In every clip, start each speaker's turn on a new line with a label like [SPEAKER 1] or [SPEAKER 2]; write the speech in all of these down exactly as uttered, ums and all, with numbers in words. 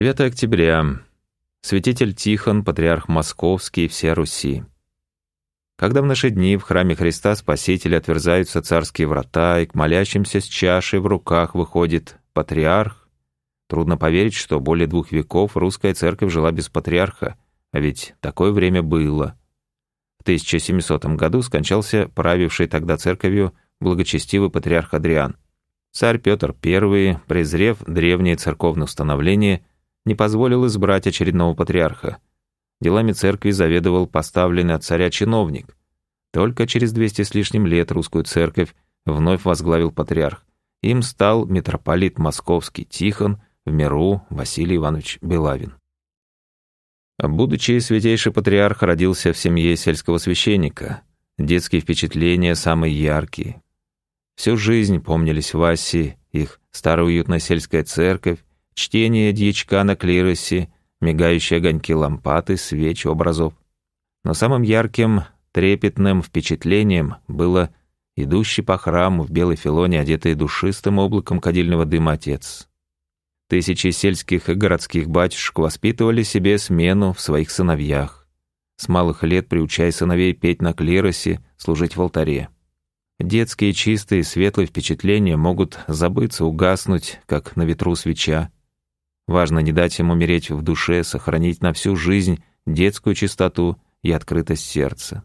[SPEAKER 1] девятое октября. Святитель Тихон, патриарх Московский и всея Руси. Когда в наши дни в храме Христа Спасителя отверзаются царские врата, и к молящимся с чашей в руках выходит патриарх, трудно поверить, что более двух веков русская церковь жила без патриарха, а ведь такое время было. В тысяча семисотом году скончался правивший тогда церковью благочестивый патриарх Адриан. Царь Петр I, презрев древнее церковное установление, не позволил избрать очередного патриарха. Делами церкви заведовал поставленный от царя чиновник. Только через двести с лишним лет русскую церковь вновь возглавил патриарх. Им стал митрополит Московский Тихон, в миру Василий Иванович Белавин. Будучи святейший патриарх родился в семье сельского священника. Детские впечатления самые яркие. Всю жизнь помнились Васе их старая уютная сельская церковь, чтение дьячка на клиросе, мигающие огоньки лампады, свечи, образов. Но самым ярким, трепетным впечатлением было идущий по храму в белой филоне, одетый душистым облаком кадильного дыма отец. Тысячи сельских и городских батюшек воспитывали себе смену в своих сыновьях, с малых лет приучая сыновей петь на клиросе, служить в алтаре. Детские чистые светлые впечатления могут забыться, угаснуть, как на ветру свеча. Важно не дать им умереть в душе, сохранить на всю жизнь детскую чистоту и открытость сердца.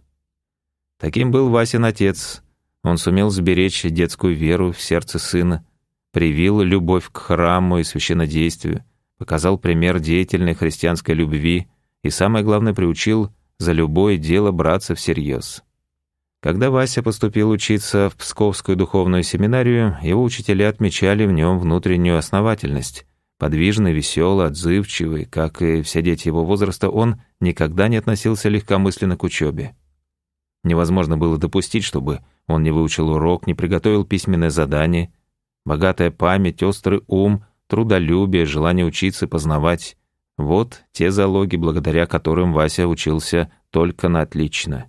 [SPEAKER 1] Таким был Васин отец. Он сумел сберечь детскую веру в сердце сына, привил любовь к храму и священнодействию, показал пример деятельной христианской любви и, самое главное, приучил за любое дело браться всерьез. Когда Вася поступил учиться в Псковскую духовную семинарию, его учителя отмечали в нем внутреннюю основательность. Подвижный, веселый, отзывчивый, как и все дети его возраста, он никогда не относился легкомысленно к учебе. Невозможно было допустить, чтобы он не выучил урок, не приготовил письменное задание. Богатая память, острый ум, трудолюбие, желание учиться, познавать — вот те залоги, благодаря которым Вася учился только на отлично.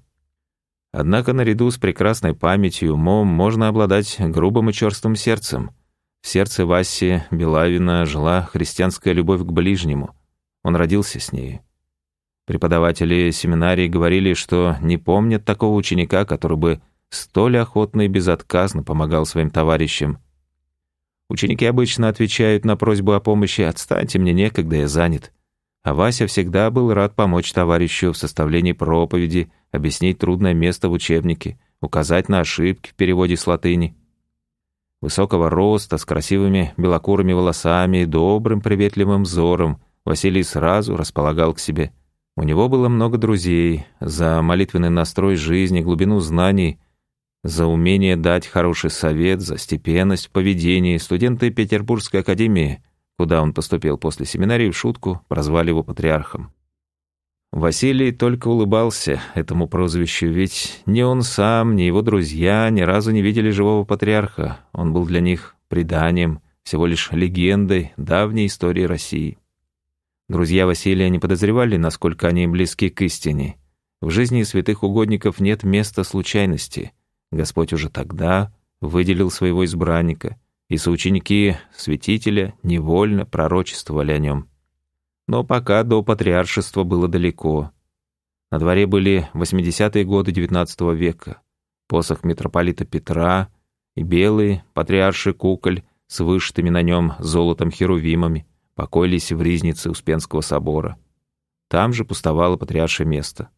[SPEAKER 1] Однако наряду с прекрасной памятью и умом можно обладать грубым и черствым сердцем. В сердце Васи Белавина жила христианская любовь к ближнему. Он родился с ней. Преподаватели семинарии говорили, что не помнят такого ученика, который бы столь охотно и безотказно помогал своим товарищам. Ученики обычно отвечают на просьбу о помощи: «Отстаньте, мне некогда, я занят». А Вася всегда был рад помочь товарищу в составлении проповеди, объяснить трудное место в учебнике, указать на ошибки в переводе с латыни. Высокого роста, с красивыми белокурыми волосами и добрым приветливым взором, Василий сразу располагал к себе. У него было много друзей. За молитвенный настрой жизни, глубину знаний, за умение дать хороший совет, за степенность в поведении студенты Петербургской академии, куда он поступил после семинарии, в шутку прозвали его патриархом. Василий только улыбался этому прозвищу, ведь ни он сам, ни его друзья ни разу не видели живого патриарха. Он был для них преданием, всего лишь легендой давней истории России. Друзья Василия не подозревали, насколько они близки к истине. В жизни святых угодников нет места случайности. Господь уже тогда выделил своего избранника, и соученики святителя невольно пророчествовали о нем. Но пока до патриаршества было далеко. На дворе были восьмидесятые годы девятнадцатого века. Посох митрополита Петра и белый патриарший куколь с вышитыми на нем золотом херувимами покоились в ризнице Успенского собора. Там же пустовало патриаршее место.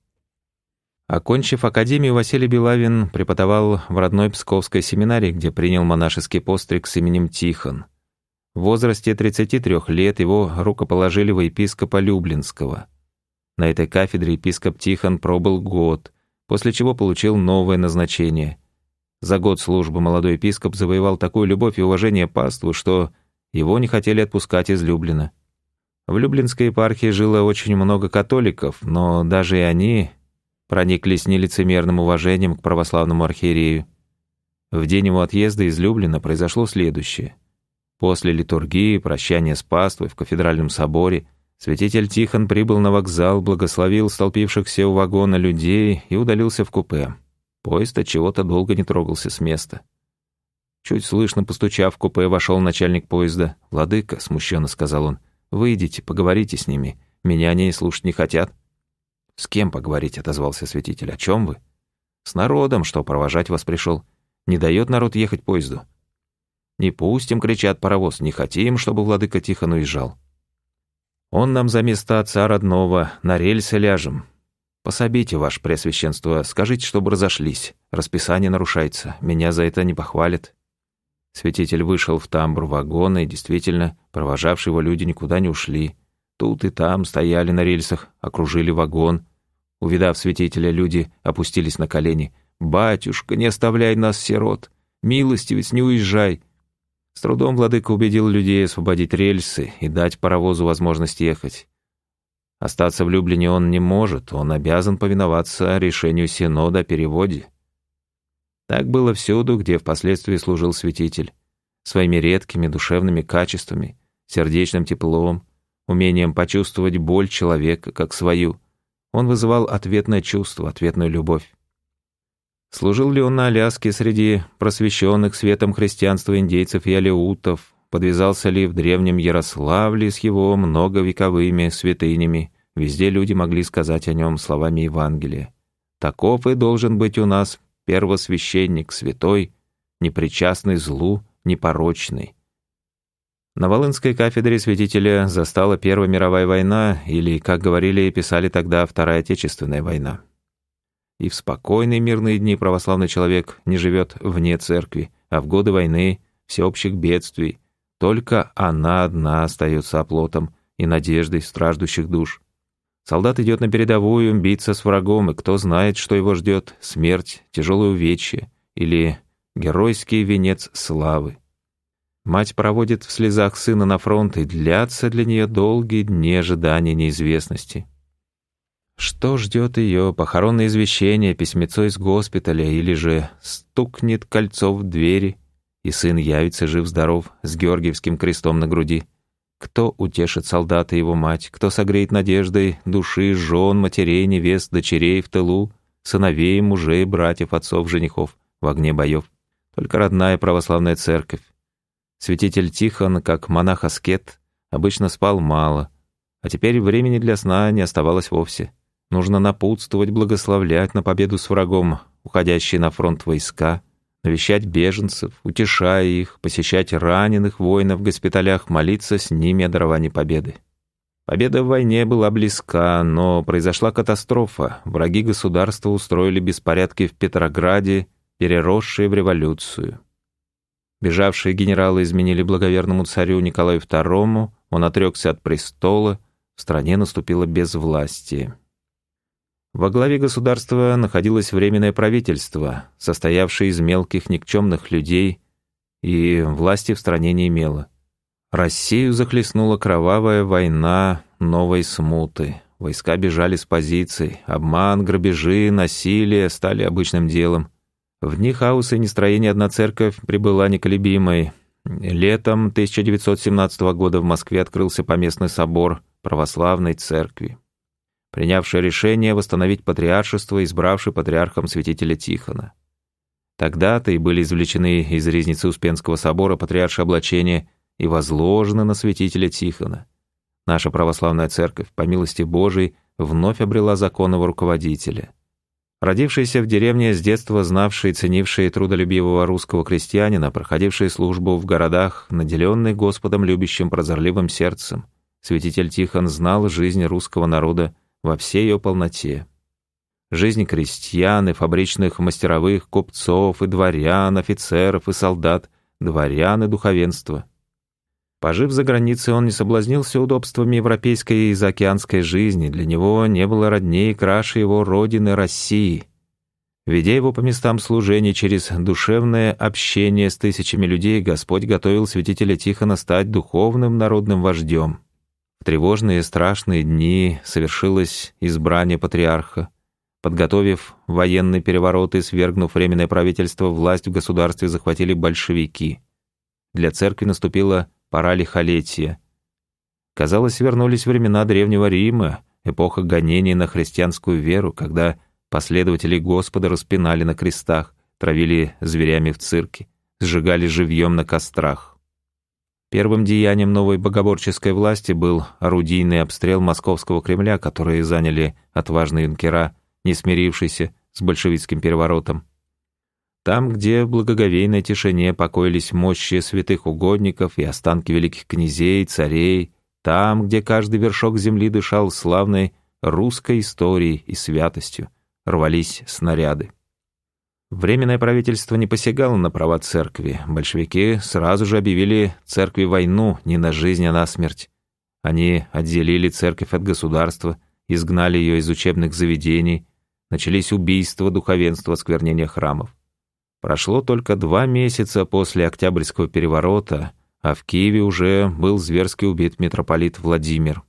[SPEAKER 1] Окончив академию, Василий Белавин преподавал в родной Псковской семинарии, где принял монашеский постриг с именем Тихон. В возрасте тридцати трёх лет его рукоположили во епископа Люблинского. На этой кафедре епископ Тихон пробыл год, после чего получил новое назначение. За год службы молодой епископ завоевал такую любовь и уважение паствы, что его не хотели отпускать из Люблина. В Люблинской епархии жило очень много католиков, но даже и они прониклись нелицемерным уважением к православному архиерею. В день его отъезда из Люблина произошло следующее. После литургии, прощания с паствой в кафедральном соборе, святитель Тихон прибыл на вокзал, благословил столпившихся у вагона людей и удалился в купе. Поезд от чего-то долго не трогался с места. Чуть слышно постучав в купе, вошел начальник поезда. «Владыка», — смущенно сказал он, Выйдите, поговорите с ними. Меня они слушать не хотят». «С кем поговорить?» — отозвался святитель. «О чем вы?» «С народом, что провожать вас пришел. Не дает народ ехать поезду». «Не пустим, — кричат, — паровоз, не хотим, чтобы владыка Тихон уезжал. Он нам за места отца родного, на рельсы ляжем. Пособите, ваше преосвященство, скажите, чтобы разошлись. Расписание нарушается, меня за это не похвалят». Святитель вышел в тамбур вагона, и действительно, провожавшие его люди никуда не ушли. Тут и там стояли на рельсах, окружили вагон. Увидав святителя, люди опустились на колени. «Батюшка, не оставляй нас, сирот! Милостивец, не уезжай!» С трудом владыка убедил людей освободить рельсы и дать паровозу возможность ехать. Остаться в Люблине он не может, он обязан повиноваться решению Синода о переводе. Так было всюду, где впоследствии служил святитель. Своими редкими душевными качествами, сердечным теплом, умением почувствовать боль человека как свою, он вызывал ответное чувство, ответную любовь. Служил ли он на Аляске среди просвещенных светом христианства индейцев и алеутов, подвязался ли в древнем Ярославле с его многовековыми святынями, везде люди могли сказать о нем словами Евангелия. «Таков и должен быть у нас первосвященник, святой, непричастный злу, непорочный». На Волынской кафедре святителя застала Первая мировая война, или, как говорили и писали тогда, Вторая Отечественная война. И в спокойные мирные дни православный человек не живет вне церкви, а в годы войны, всеобщих бедствий, только она одна остается оплотом и надеждой страждущих душ. Солдат идет на передовую биться с врагом, и кто знает, что его ждет: смерть, тяжелое увечье или геройский венец славы. Мать проводит в слезах сына на фронт, и длятся для нее долгие дни ожидания неизвестности. Что ждет ее? Похоронное извещение, письмецо из госпиталя, или же стукнет кольцо в двери, и сын явится жив-здоров с Георгиевским крестом на груди? Кто утешит солдата и его мать? Кто согреет надеждой души жен, матерей, невест, дочерей в тылу, сыновей, мужей, братьев, отцов, женихов в огне боев? Только родная православная церковь. Святитель Тихон, как монах-аскет, обычно спал мало, а теперь времени для сна не оставалось вовсе. Нужно напутствовать, благословлять на победу с врагом уходящие на фронт войска, навещать беженцев, утешая их, посещать раненых воинов в госпиталях, молиться с ними о даровании победы. Победа в войне была близка, но произошла катастрофа. Враги государства устроили беспорядки в Петрограде, переросшие в революцию. Бежавшие генералы изменили благоверному царю Николаю второму, он отрекся от престола, в стране наступило безвластие. Во главе государства находилось Временное правительство, состоявшее из мелких никчемных людей, и власти в стране не имело. Россию захлестнула кровавая война новой смуты. Войска бежали с позиций, обман, грабежи, насилие стали обычным делом. В дни хаоса и нестроения одна церковь пребыла неколебимой. Летом тысяча девятьсот семнадцатого года в Москве открылся поместный собор православной церкви, принявший решение восстановить патриаршество, избравший патриархом святителя Тихона. Тогда-то и были извлечены из ризницы Успенского собора патриаршие облачения и возложены на святителя Тихона. Наша православная церковь, по милости Божией, вновь обрела законного руководителя. Родившийся в деревне, с детства знавший и ценивший трудолюбивого русского крестьянина, проходивший службу в городах, наделенный Господом любящим прозорливым сердцем, святитель Тихон знал жизнь русского народа во всей ее полноте. Жизнь крестьян и фабричных мастеровых, купцов и дворян, офицеров и солдат, дворян и духовенства. Пожив за границей, он не соблазнился удобствами европейской и заокеанской жизни, для него не было родней и краше его родины России. Ведя его по местам служения через душевное общение с тысячами людей, Господь готовил святителя Тихона стать духовным народным вождем. В тревожные и страшные дни совершилось избрание патриарха. Подготовив военный переворот и свергнув Временное правительство, власть в государстве захватили большевики. Для церкви наступила пора лихолетия. Казалось, вернулись времена Древнего Рима, эпоха гонений на христианскую веру, когда последователей Господа распинали на крестах, травили зверями в цирке, сжигали живьем на кострах. Первым деянием новой богоборческой власти был орудийный обстрел Московского Кремля, который заняли отважные юнкера, не смирившиеся с большевистским переворотом. Там, где в благоговейной тишине покоились мощи святых угодников и останки великих князей, царей, там, где каждый вершок земли дышал славной русской историей и святостью, рвались снаряды. Временное правительство не посягало на права церкви. Большевики сразу же объявили церкви войну не на жизнь, а на смерть. Они отделили церковь от государства, изгнали ее из учебных заведений, начались убийства духовенства, осквернения храмов. Прошло только два месяца после Октябрьского переворота, а в Киеве уже был зверски убит митрополит Владимир.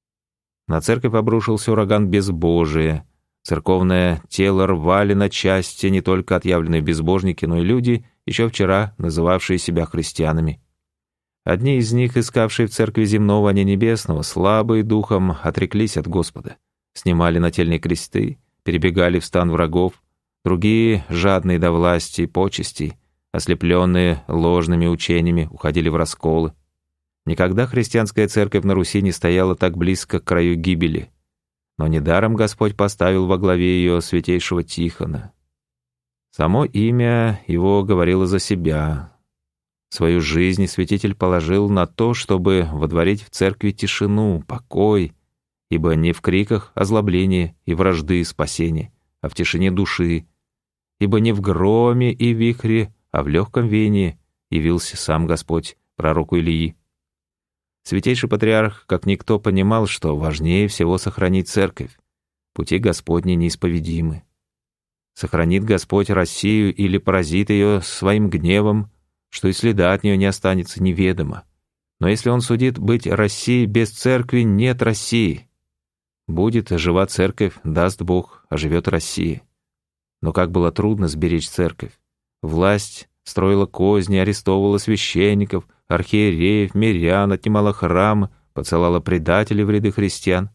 [SPEAKER 1] На церковь обрушился ураган безбожия. Церковное тело рвали на части не только отъявленные безбожники, но и люди, еще вчера называвшие себя христианами. Одни из них, искавшие в церкви земного, а не небесного, слабые духом, отреклись от Господа, снимали нательные кресты, перебегали в стан врагов, другие, жадные до власти и почестей, ослепленные ложными учениями, уходили в расколы. Никогда христианская церковь на Руси не стояла так близко к краю гибели. Но недаром Господь поставил во главе ее святейшего Тихона. Само имя его говорило за себя. Свою жизнь святитель положил на то, чтобы водворить в церкви тишину, покой, ибо не в криках озлобления и вражды спасения, а в тишине души, ибо не в громе и вихре, а в легком веянии явился сам Господь пророку Илии. Святейший патриарх, как никто, понимал, что важнее всего сохранить церковь. Пути Господни неисповедимы. Сохранит Господь Россию или поразит ее своим гневом, что и следа от нее не останется, неведомо. Но если он судит быть Россией без церкви, нет России. Будет жива церковь, даст Бог, оживет Россия. Но как было трудно сберечь церковь. Власть строила козни, арестовывала священников, архиереев, мирян, отнимала храмы, посылала предателей в ряды христиан.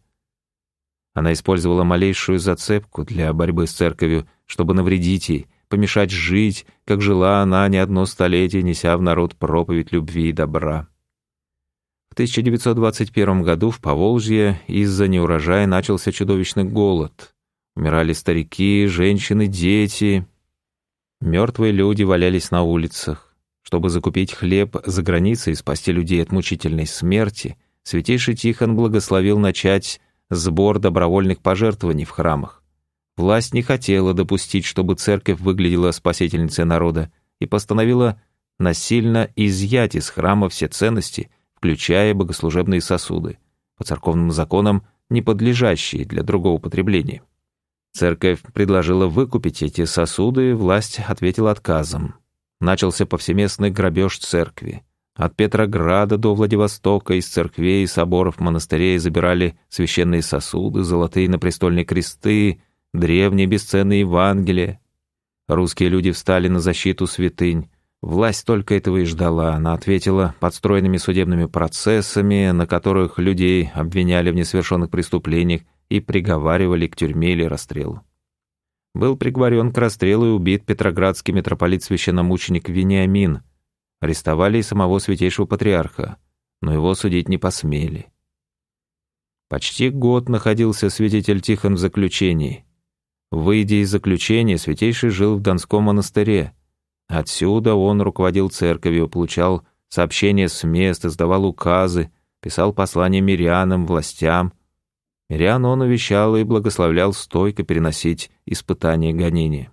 [SPEAKER 1] Она использовала малейшую зацепку для борьбы с церковью, чтобы навредить ей, помешать жить, как жила она не одно столетие, неся в народ проповедь любви и добра. В тысяча девятьсот двадцать первом году в Поволжье из-за неурожая начался чудовищный голод. Умирали старики, женщины, дети. Мертвые люди валялись на улицах. Чтобы закупить хлеб за границей и спасти людей от мучительной смерти, святейший Тихон благословил начать сбор добровольных пожертвований в храмах. Власть не хотела допустить, чтобы церковь выглядела спасительницей народа, и постановила насильно изъять из храма все ценности, включая богослужебные сосуды, по церковным законам не подлежащие для другого потребления. Церковь предложила выкупить эти сосуды, власть ответила отказом. Начался повсеместный грабеж церкви. От Петрограда до Владивостока из церквей, соборов, монастырей забирали священные сосуды, золотые напрестольные кресты, древние бесценные Евангелия. Русские люди встали на защиту святынь. Власть только этого и ждала. Она ответила подстроенными судебными процессами, на которых людей обвиняли в несовершенных преступлениях и приговаривали к тюрьме или расстрелу. Был приговорен к расстрелу и убит петроградский митрополит-священномученик Вениамин. Арестовали и самого святейшего патриарха, но его судить не посмели. Почти год находился святитель Тихон в заключении. Выйдя из заключения, святейший жил в Донском монастыре. Отсюда он руководил церковью, получал сообщения с мест, издавал указы, писал послания мирянам, властям. Мирян он увещал и благословлял стойко переносить испытания и гонения.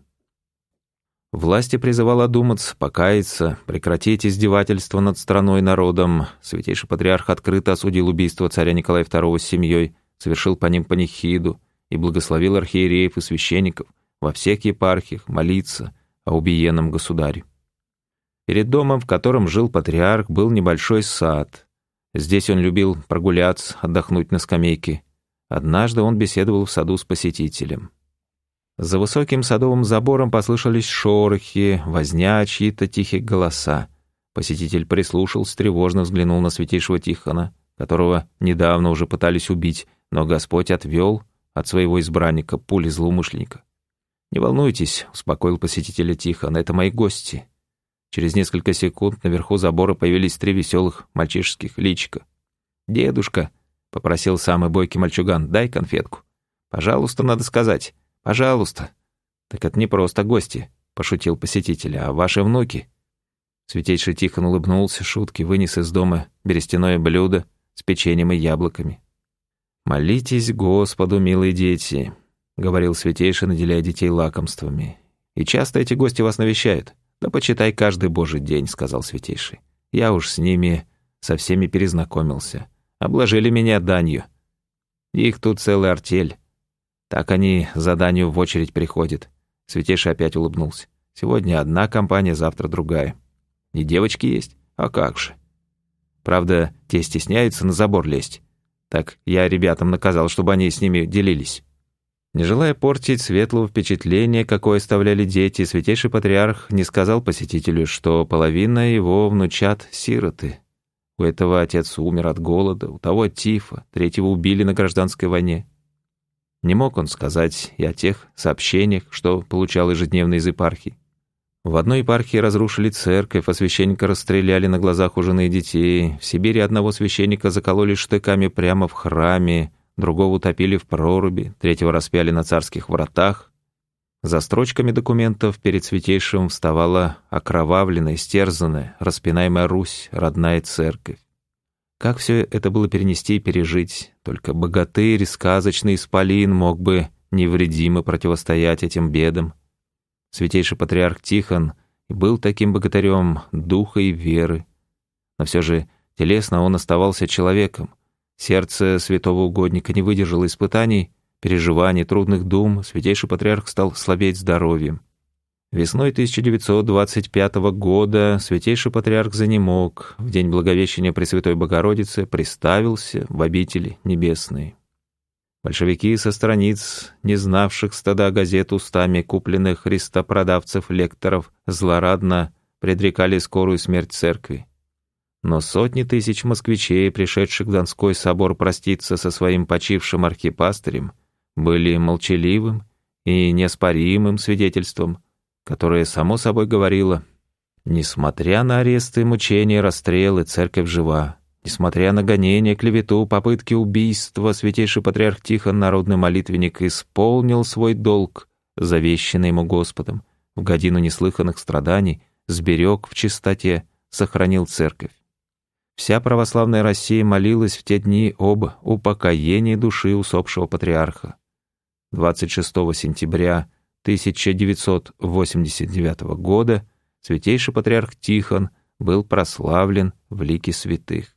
[SPEAKER 1] Власти призывал одуматься, покаяться, прекратить издевательство над страной и народом. Святейший патриарх открыто осудил убийство царя Николая второго с семьей, совершил по ним панихиду и благословил архиереев и священников во всех епархиях молиться о убиенном государе. Перед домом, в котором жил патриарх, был небольшой сад. Здесь он любил прогуляться, отдохнуть на скамейке. Однажды он беседовал в саду с посетителем. За высоким садовым забором послышались шорохи, возня, чьи-то тихие голоса. Посетитель прислушался, тревожно взглянул на святейшего Тихона, которого недавно уже пытались убить, но Господь отвел от своего избранника пули злоумышленника. «Не волнуйтесь», — успокоил посетителя Тихон, — «это мои гости. Через несколько секунд наверху забора появились три веселых мальчишеских личика. «Дедушка», — попросил самый бойкий мальчуган, — «дай конфетку». «Пожалуйста, надо сказать. Пожалуйста». «Так это не просто гости», — пошутил посетитель, — «а ваши внуки». Святейший Тихон улыбнулся шутке, вынес из дома берестяное блюдо с печеньем и яблоками. «Молитесь Господу, милые дети», — говорил святейший, наделяя детей лакомствами. «И часто эти гости вас навещают?» «Да почитай каждый божий день», — сказал святейший. «Я уж с ними со всеми перезнакомился. Обложили меня данью. Их тут целая артель. Так они за данью в очередь приходят». Святейший опять улыбнулся. «Сегодня одна компания, завтра другая. И девочки есть? А как же. Правда, те стесняются на забор лезть. Так я ребятам наказал, чтобы они с ними делились». Не желая портить светлого впечатления, какое оставляли дети, святейший патриарх не сказал посетителю, что половина его внучат — сироты. У этого отец умер от голода, у того от тифа, третьего убили на гражданской войне. Не мог он сказать и о тех сообщениях, что получал ежедневно из епархии. В одной епархии разрушили церковь, а священника расстреляли на глазах у жены и детей. В Сибири одного священника закололи штыками прямо в храме, другого утопили в проруби, третьего распяли на царских вратах. За строчками документов перед святейшим вставала окровавленная, истерзанная, распинаемая Русь, родная церковь. Как все это было перенести и пережить? Только богатырь, сказочный исполин мог бы невредимо противостоять этим бедам. Святейший патриарх Тихон был таким богатырем духа и веры. Но все же телесно он оставался человеком. Сердце святого угодника не выдержало испытаний, переживаний, трудных дум. Святейший патриарх стал слабеть здоровьем. Весной тысяча девятьсот двадцать пятого года святейший патриарх занемог, в день Благовещения Пресвятой Богородицы приставился в обители небесные. Большевики со страниц, не знавших стыда газет устами купленных христопродавцев-лекторов, злорадно предрекали скорую смерть церкви. Но сотни тысяч москвичей, пришедших в Донской собор проститься со своим почившим архипастырем, были молчаливым и неоспоримым свидетельством, которое само собой говорило: несмотря на аресты, мучения, расстрелы, церковь жива. Несмотря на гонения, клевету, попытки убийства, святейший патриарх Тихон, народный молитвенник, исполнил свой долг, завещанный ему Господом, в годину неслыханных страданий, сберег в чистоте, сохранил церковь. Вся православная Россия молилась в те дни об упокоении души усопшего патриарха. двадцать шестого сентября тысяча девятьсот восемьдесят девятого года святейший патриарх Тихон был прославлен в лике святых.